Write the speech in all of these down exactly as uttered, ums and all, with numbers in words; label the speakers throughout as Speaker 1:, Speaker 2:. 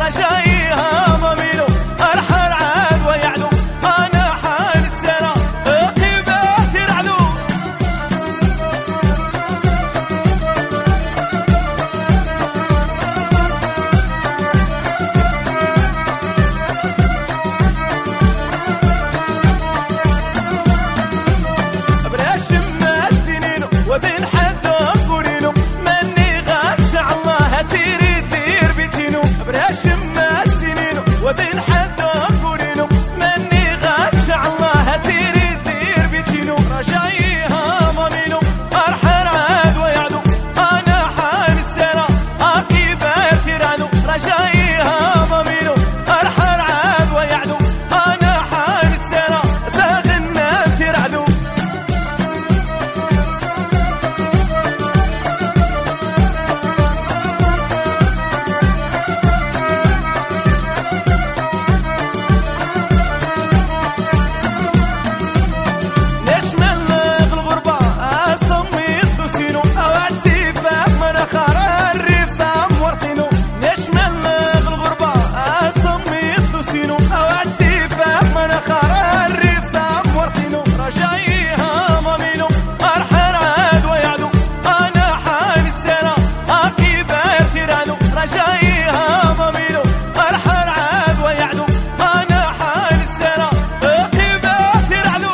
Speaker 1: رجايها مميلو أرحل عاد ويعلو أنا حال السنة قبات يرعلو براشم السنين وبين حد قولينو مني غاشع الله تيري ثير بيتينو براشم السنين وبين حد قولينو مني غاشع الله تيري ثير بيتينو رجايها مميلو أرحل عاد ويعدو أنا حال السنة أقيبات يرعنو رجايها مميلو أرحل عاد ويعدو أنا حال السنة فاغ الناس يرعدو رجايها مميلو أرحل عاد ويعدو أنا حال السنة أقيبات يرعنو رجايها مميلو أرحل عاد ويعدو أنا حال السنة أقيبات يرعنو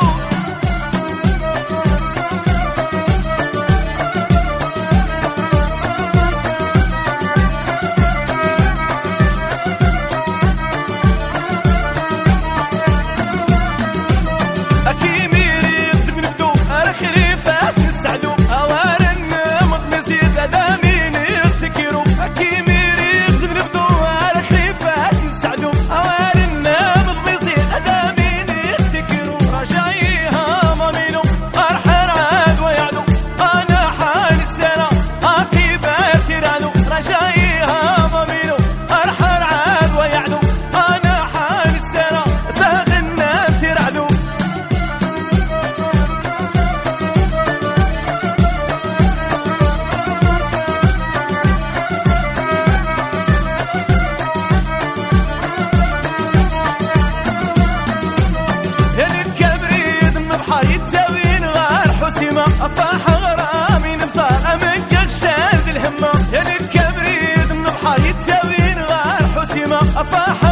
Speaker 1: أكيد يتساوين غار حسيمة أفاح غرامي نبصر أمك شاد الهمة يا الكبريد من بحر يتساوين غار حسيمة أفاح